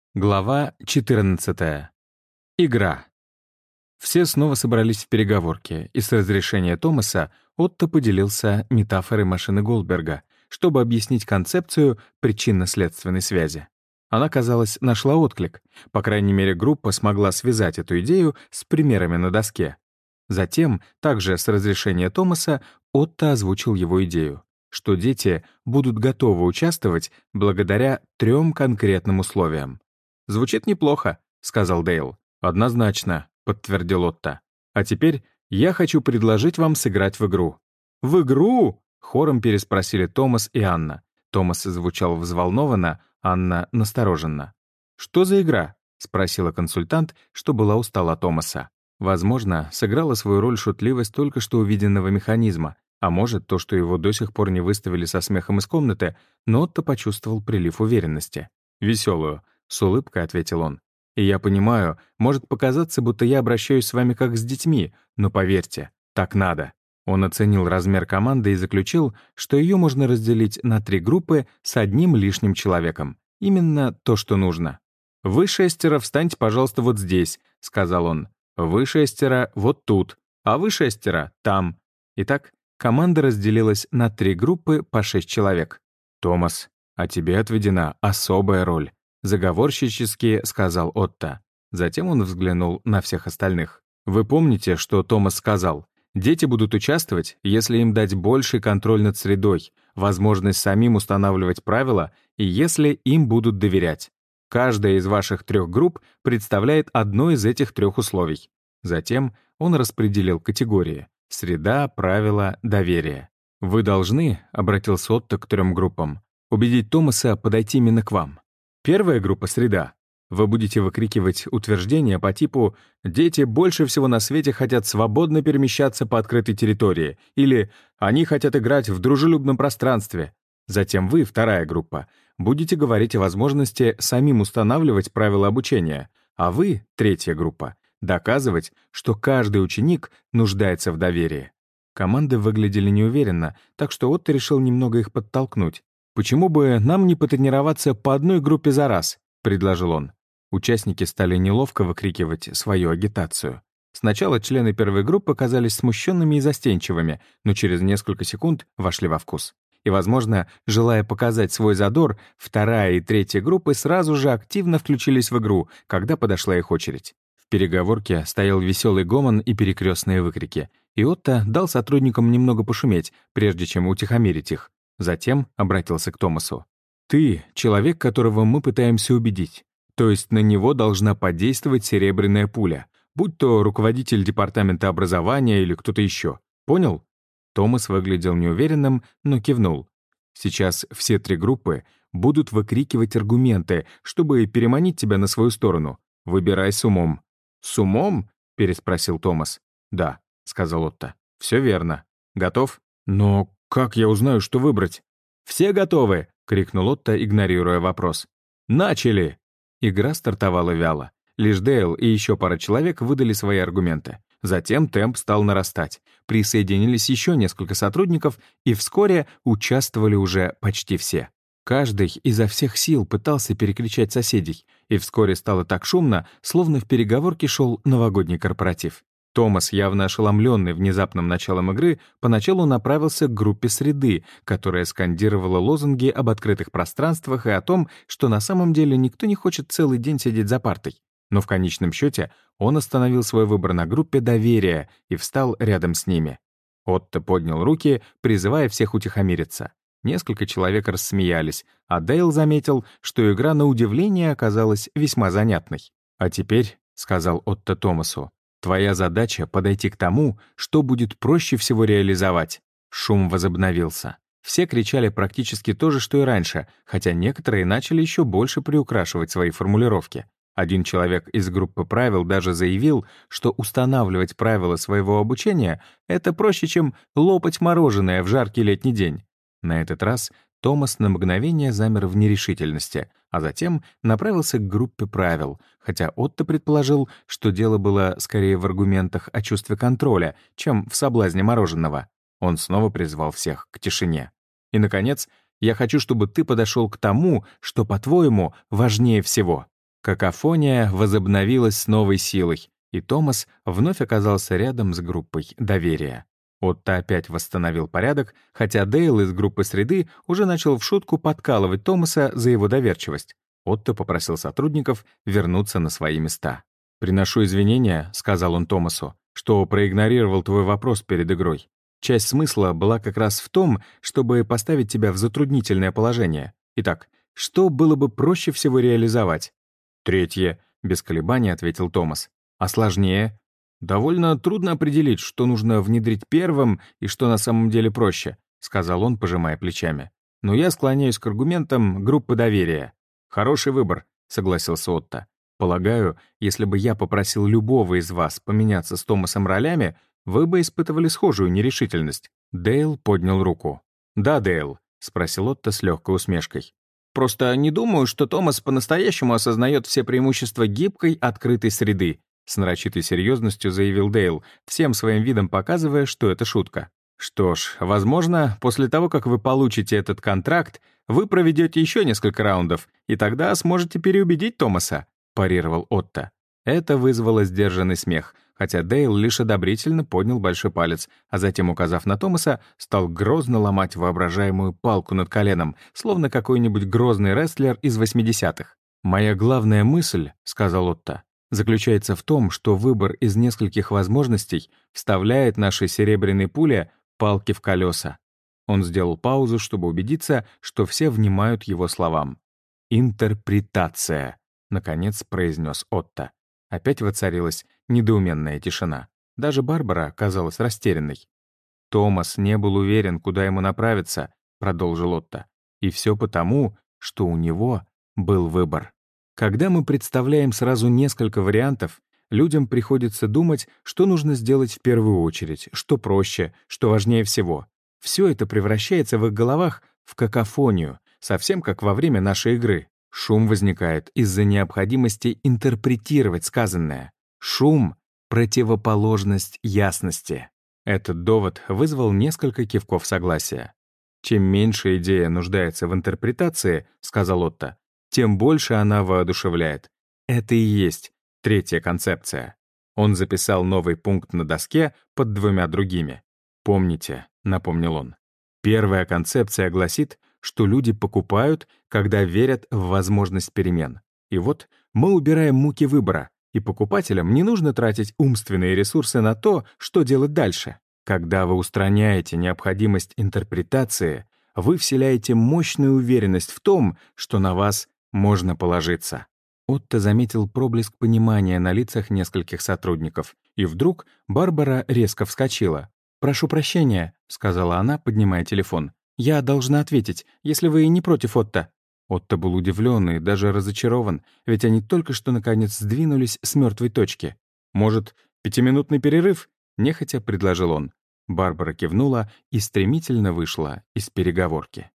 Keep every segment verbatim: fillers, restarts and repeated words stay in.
Глава четырнадцатая. Игра. Все снова собрались в переговорке, и с разрешения Томаса Отто поделился метафорой машины Голдберга, чтобы объяснить концепцию причинно-следственной связи. Она, казалось, нашла отклик. По крайней мере, группа смогла связать эту идею с примерами на доске. Затем, также с разрешения Томаса, Отто озвучил его идею, что дети будут готовы участвовать благодаря трем конкретным условиям. «Звучит неплохо», — сказал Дейл. «Однозначно», — подтвердил Отто. «А теперь я хочу предложить вам сыграть в игру». «В игру?» — хором переспросили Томас и Анна. Томас звучал взволнованно, Анна — настороженно. «Что за игра?» — спросила консультант, что была устала Томаса. Возможно, сыграла свою роль шутливость только что увиденного механизма, а может, то, что его до сих пор не выставили со смехом из комнаты, но Отто почувствовал прилив уверенности. «Веселую», — с улыбкой ответил он. «И я понимаю, может показаться, будто я обращаюсь с вами как с детьми, но поверьте, так надо». Он оценил размер команды и заключил, что ее можно разделить на три группы с одним лишним человеком. Именно то, что нужно. «Вы шестеро встаньте, пожалуйста, вот здесь», — сказал он. «Вы шестеро вот тут, а вы шестеро там». Итак, команда разделилась на три группы по шесть человек. «Томас, а тебе отведена особая роль», — заговорщически сказал Отто. Затем он взглянул на всех остальных. «Вы помните, что Томас сказал? Дети будут участвовать, если им дать больший контроль над средой, возможность самим устанавливать правила и если им будут доверять. Каждая из ваших трех групп представляет одно из этих трех условий». Затем он распределил категории — среда, правила, доверие. «Вы должны», — обратился Отто к трем группам, «убедить Томаса подойти именно к вам. Первая группа — среда. Вы будете выкрикивать утверждения по типу «дети больше всего на свете хотят свободно перемещаться по открытой территории» или «они хотят играть в дружелюбном пространстве». Затем вы, вторая группа, будете говорить о возможности самим устанавливать правила обучения, а вы, третья группа, доказывать, что каждый ученик нуждается в доверии. Команды выглядели неуверенно, так что Отто решил немного их подтолкнуть. «Почему бы нам не потренироваться по одной группе за раз?» — предложил он. Участники стали неловко выкрикивать свою агитацию. Сначала члены первой группы казались смущенными и застенчивыми, но через несколько секунд вошли во вкус. И, возможно, желая показать свой задор, вторая и третья группы сразу же активно включились в игру, когда подошла их очередь. В переговорке стоял веселый гомон и перекрестные выкрики, и Отто дал сотрудникам немного пошуметь, прежде чем утихомирить их. Затем обратился к Томасу. «Ты — человек, которого мы пытаемся убедить. То есть на него должна подействовать серебряная пуля, будь то руководитель департамента образования или кто-то еще. Понял?» Томас выглядел неуверенным, но кивнул. «Сейчас все три группы будут выкрикивать аргументы, чтобы переманить тебя на свою сторону. Выбирай с умом». «С умом?» — переспросил Томас. «Да», — сказал Отто. «Все верно. Готов?» «Но как я узнаю, что выбрать?» «Все готовы!» — крикнул Отто, игнорируя вопрос. «Начали!» Игра стартовала вяло. Лишь Дейл и еще пара человек выдали свои аргументы. Затем темп стал нарастать. Присоединились еще несколько сотрудников, и вскоре участвовали уже почти все. Каждый изо всех сил пытался перекричать соседей, и вскоре стало так шумно, словно в переговорке шел новогодний корпоратив. Томас, явно ошеломленный внезапным началом игры, поначалу направился к группе среды, которая скандировала лозунги об открытых пространствах и о том, что на самом деле никто не хочет целый день сидеть за партой. Но в конечном счете он остановил свой выбор на группе доверия и встал рядом с ними. Отто поднял руки, призывая всех утихомириться. Несколько человек рассмеялись, а Дейл заметил, что игра на удивление оказалась весьма занятной. «А теперь», — сказал Отто Томасу, «твоя задача — подойти к тому, что будет проще всего реализовать». Шум возобновился. Все кричали практически то же, что и раньше, хотя некоторые начали еще больше приукрашивать свои формулировки. Один человек из группы правил даже заявил, что устанавливать правила своего обучения — это проще, чем лопать мороженое в жаркий летний день. На этот раз Томас на мгновение замер в нерешительности, а затем направился к группе правил, хотя Отто предположил, что дело было скорее в аргументах о чувстве контроля, чем в соблазне мороженого. Он снова призвал всех к тишине. «И, наконец, я хочу, чтобы ты подошел к тому, что, по-твоему, важнее всего». Какофония возобновилась с новой силой, и Томас вновь оказался рядом с группой доверия. Отто опять восстановил порядок, хотя Дейл из группы среды уже начал в шутку подкалывать Томаса за его доверчивость. Отто попросил сотрудников вернуться на свои места. «Приношу извинения», — сказал он Томасу, «что проигнорировал твой вопрос перед игрой. Часть смысла была как раз в том, чтобы поставить тебя в затруднительное положение. Итак, что было бы проще всего реализовать?» «Третье», — без колебаний ответил Томас. «А сложнее?» «Довольно трудно определить, что нужно внедрить первым и что на самом деле проще», — сказал он, пожимая плечами. «Но я склоняюсь к аргументам группы доверия». «Хороший выбор», — согласился Отто. «Полагаю, если бы я попросил любого из вас поменяться с Томасом ролями, вы бы испытывали схожую нерешительность». Дейл поднял руку. «Да, Дейл», — спросил Отто с легкой усмешкой. «Просто не думаю, что Томас по-настоящему осознает все преимущества гибкой, открытой среды», с нарочитой серьезностью заявил Дейл, всем своим видом показывая, что это шутка. «Что ж, возможно, после того, как вы получите этот контракт, вы проведете еще несколько раундов, и тогда сможете переубедить Томаса», — парировал Отто. Это вызвало сдержанный смех, хотя Дейл лишь одобрительно поднял большой палец, а затем, указав на Томаса, стал грозно ломать воображаемую палку над коленом, словно какой-нибудь грозный рестлер из восьмидесятых. «Моя главная мысль», — сказал Отто, заключается в том, что выбор из нескольких возможностей вставляет нашей серебряной пуле палки в колеса. Он сделал паузу, чтобы убедиться, что все внимают его словам. «Интерпретация», — наконец произнес Отто. Опять воцарилась недоуменная тишина. Даже Барбара казалась растерянной. «Томас не был уверен, куда ему направиться», — продолжил Отто. «И все потому, что у него был выбор». Когда мы представляем сразу несколько вариантов, людям приходится думать, что нужно сделать в первую очередь, что проще, что важнее всего. Все это превращается в их головах в какофонию, совсем как во время нашей игры. Шум возникает из-за необходимости интерпретировать сказанное. Шум — противоположность ясности. Этот довод вызвал несколько кивков согласия. «Чем меньше идея нуждается в интерпретации, — сказал Отто, — тем больше она воодушевляет. Это и есть третья концепция». Он записал новый пункт на доске под двумя другими. «Помните», — напомнил он, — «первая концепция гласит, что люди покупают, когда верят в возможность перемен. И вот мы убираем муки выбора, и покупателям не нужно тратить умственные ресурсы на то, что делать дальше. Когда вы устраняете необходимость интерпретации, вы вселяете мощную уверенность в том, что на вас можно положиться». Отто заметил проблеск понимания на лицах нескольких сотрудников, и вдруг Барбара резко вскочила. «Прошу прощения», — сказала она, поднимая телефон. «Я должна ответить, если вы не против, Отто». Отто был удивлен и даже разочарован, ведь они только что наконец сдвинулись с мертвой точки. «Может, пятиминутный перерыв?» — нехотя предложил он. Барбара кивнула и стремительно вышла из переговорки.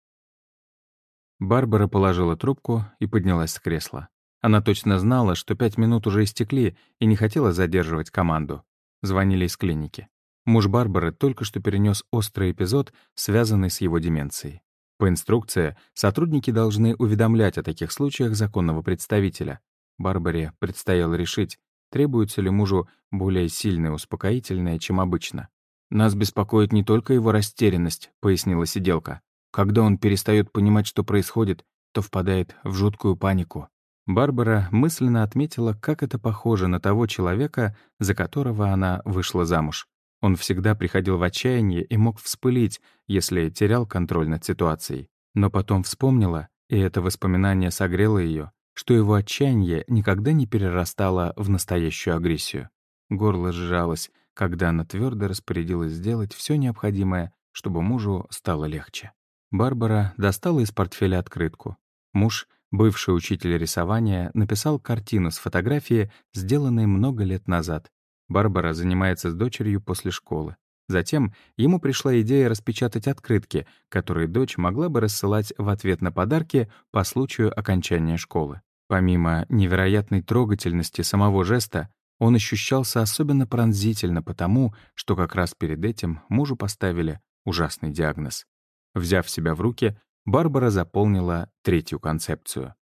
Барбара положила трубку и поднялась с кресла. Она точно знала, что пять минут уже истекли, и не хотела задерживать команду. Звонили из клиники. Муж Барбары только что перенес острый эпизод, связанный с его деменцией. По инструкции, сотрудники должны уведомлять о таких случаях законного представителя. Барбаре предстояло решить, требуется ли мужу более сильное успокоительное, чем обычно. «Нас беспокоит не только его растерянность», — пояснила сиделка. «Когда он перестает понимать, что происходит, то впадает в жуткую панику». Барбара мысленно отметила, как это похоже на того человека, за которого она вышла замуж. Он всегда приходил в отчаяние и мог вспылить, если терял контроль над ситуацией. Но потом вспомнила, и это воспоминание согрело ее, что его отчаяние никогда не перерастало в настоящую агрессию. Горло сжалось, когда она твердо распорядилась сделать все необходимое, чтобы мужу стало легче. Барбара достала из портфеля открытку. Муж, бывший учитель рисования, написал картину с фотографии, сделанной много лет назад. Барбара занимается с дочерью после школы. Затем ему пришла идея распечатать открытки, которые дочь могла бы рассылать в ответ на подарки по случаю окончания школы. Помимо невероятной трогательности самого жеста, он ощущался особенно пронзительно потому, что как раз перед этим мужу поставили ужасный диагноз. Взяв себя в руки, Барбара заполнила третью концепцию.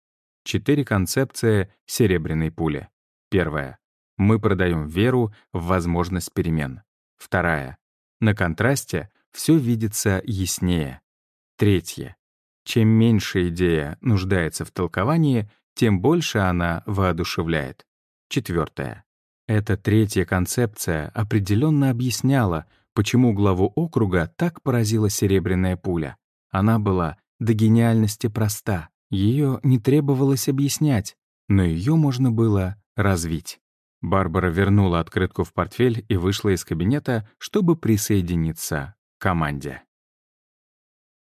Четыре концепции серебряной пули. Первая. Мы продаем веру в возможность перемен. Вторая. На контрасте все видится яснее. Третье. Чем меньше идея нуждается в толковании, тем больше она воодушевляет. Четвертое. Эта третья концепция определенно объясняла, почему главу округа так поразила серебряная пуля. Она была до гениальности проста, ее не требовалось объяснять, но ее можно было развить. Барбара вернула открытку в портфель и вышла из кабинета, чтобы присоединиться к команде.